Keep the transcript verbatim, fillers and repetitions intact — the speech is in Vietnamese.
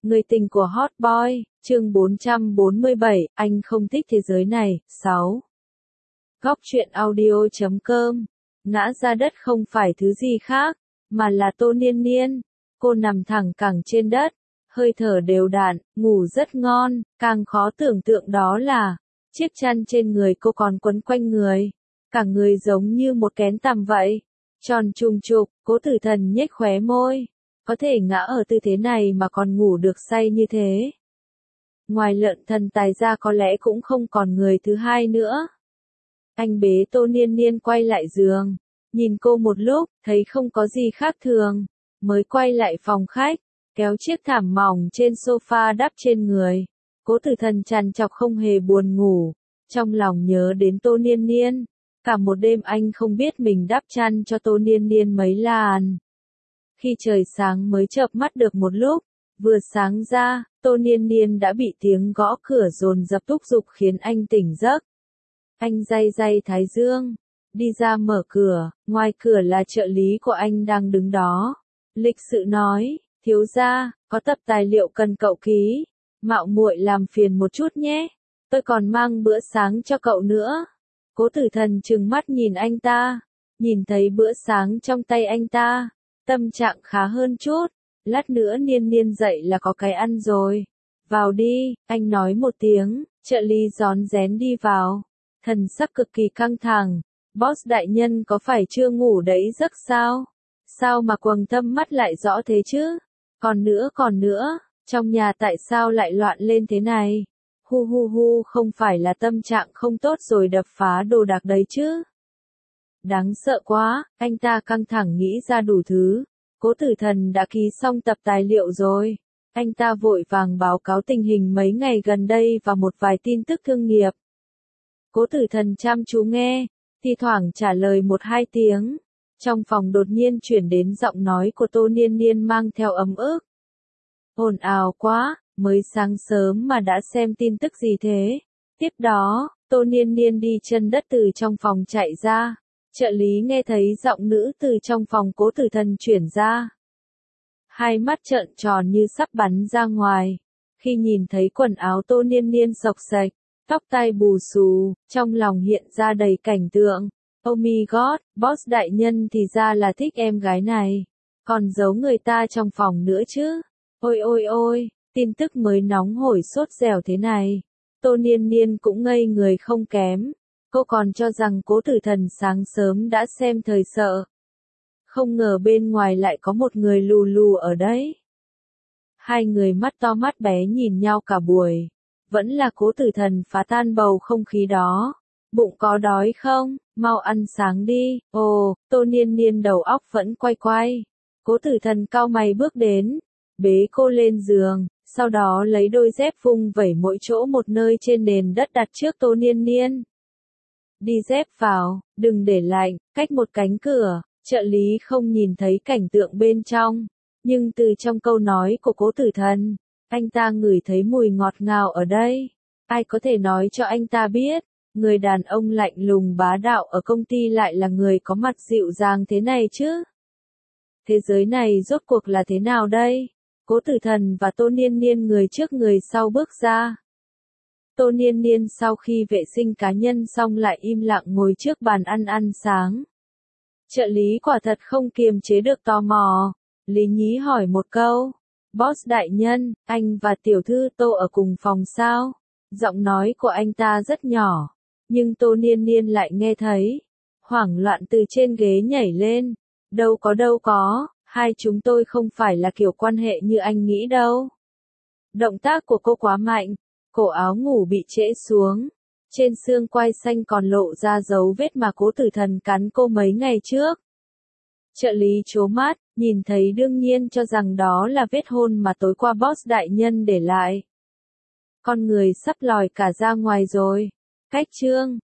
Người tình của Hot Boy, chương bốn trăm bốn mươi bảy, anh không thích thế giới này, sáu. Góc truyện audio chấm com. Ngã ra đất không phải thứ gì khác, mà là Tô Niên Niên. Cô nằm thẳng cẳng trên đất, hơi thở đều đặn, ngủ rất ngon, càng khó tưởng tượng đó là, chiếc chăn trên người cô còn quấn quanh người. Cả người giống như một kén tằm vậy. Tròn trùng trục, Cố Tử Thần nhếch khóe môi. Có thể ngã ở tư thế này mà còn ngủ được say như thế. Ngoài Lợn Thần Tài ra có lẽ cũng không còn người thứ hai nữa. Anh bế Tô Niên Niên quay lại giường, nhìn cô một lúc, thấy không có gì khác thường, mới quay lại phòng khách, kéo chiếc thảm mỏng trên sofa đắp trên người. Cố Tử Thần trằn trọc không hề buồn ngủ, trong lòng nhớ đến Tô Niên Niên. Cả một đêm anh không biết mình đắp chăn cho Tô Niên Niên mấy lần. Khi trời sáng mới chợp mắt được một lúc, vừa sáng ra, Tô Niên Niên đã bị tiếng gõ cửa dồn dập thúc giục khiến anh tỉnh giấc. Anh day day thái dương, đi ra mở cửa, ngoài cửa là trợ lý của anh đang đứng đó. Lịch sự nói, thiếu gia, có tập tài liệu cần cậu ký, mạo muội làm phiền một chút nhé, tôi còn mang bữa sáng cho cậu nữa. Cố Tử Thần trừng mắt nhìn anh ta, nhìn thấy bữa sáng trong tay anh ta, tâm trạng khá hơn chút, lát nữa Niên Niên dậy là có cái ăn rồi. Vào đi, anh nói một tiếng, trợ lý rón rén đi vào, thần sắc cực kỳ căng thẳng. Boss đại nhân có phải chưa ngủ đấy giấc sao? Sao mà quầng thâm mắt lại rõ thế chứ? Còn nữa còn nữa, trong nhà tại sao lại loạn lên thế này? Hu hu hu, không phải là tâm trạng không tốt rồi đập phá đồ đạc đấy chứ? Đáng sợ quá, anh ta căng thẳng nghĩ ra đủ thứ. Cố Tử Thần đã ký xong tập tài liệu rồi. Anh ta vội vàng báo cáo tình hình mấy ngày gần đây và một vài tin tức thương nghiệp. Cố Tử Thần chăm chú nghe, thi thoảng trả lời một hai tiếng. Trong phòng đột nhiên chuyển đến giọng nói của Tô Niên Niên mang theo ấm ức. Ồn ào quá, mới sáng sớm mà đã xem tin tức gì thế? Tiếp đó, Tô Niên Niên đi chân đất từ trong phòng chạy ra. Trợ lý nghe thấy giọng nữ từ trong phòng Cố Tử Thần chuyển ra. Hai mắt trợn tròn như sắp bắn ra ngoài. Khi nhìn thấy quần áo Tô Niên Niên xộc xệch, tóc tai bù xù, trong lòng hiện ra đầy cảnh tượng. Oh my god, boss đại nhân thì ra là thích em gái này. Còn giấu người ta trong phòng nữa chứ. Ôi ôi ôi, tin tức mới nóng hổi sốt dẻo thế này. Tô Niên Niên cũng ngây người không kém. Cô còn cho rằng Cố Tử Thần sáng sớm đã xem thời sự. Không ngờ bên ngoài lại có một người lù lù ở đấy. Hai người mắt to mắt bé nhìn nhau cả buổi. Vẫn là Cố Tử Thần phá tan bầu không khí đó. Bụng có đói không? Mau ăn sáng đi. Ồ, Tô Niên Niên đầu óc vẫn quay quay. Cố Tử Thần cau mày bước đến, bế cô lên giường, sau đó lấy đôi dép vung vẩy mỗi chỗ một nơi trên nền đất đặt trước Tô Niên Niên. Đi dép vào, đừng để lạnh, cách một cánh cửa. Trợ lý không nhìn thấy cảnh tượng bên trong, nhưng từ trong câu nói của Cố Tử Thần, anh ta ngửi thấy mùi ngọt ngào ở đây. Ai có thể nói cho anh ta biết, người đàn ông lạnh lùng bá đạo ở công ty lại là người có mặt dịu dàng thế này chứ? Thế giới này rốt cuộc là thế nào đây? Cố Tử Thần và Tô Niên Niên người trước người sau bước ra. Tô Niên Niên sau khi vệ sinh cá nhân xong lại im lặng ngồi trước bàn ăn ăn sáng. Trợ lý quả thật không kiềm chế được tò mò. Lý nhí hỏi một câu. Boss đại nhân, anh và tiểu thư Tô ở cùng phòng sao? Giọng nói của anh ta rất nhỏ, nhưng Tô Niên Niên lại nghe thấy. Hoảng loạn từ trên ghế nhảy lên. Đâu có đâu có, hai chúng tôi không phải là kiểu quan hệ như anh nghĩ đâu. Động tác của cô quá mạnh, cổ áo ngủ bị trễ xuống. Trên xương quai xanh còn lộ ra dấu vết mà Cố Tử Thần cắn cô mấy ngày trước. Trợ lý trố mắt, nhìn thấy đương nhiên cho rằng đó là vết hôn mà tối qua boss đại nhân để lại. Con người sắp lòi cả ra ngoài rồi. Cách chương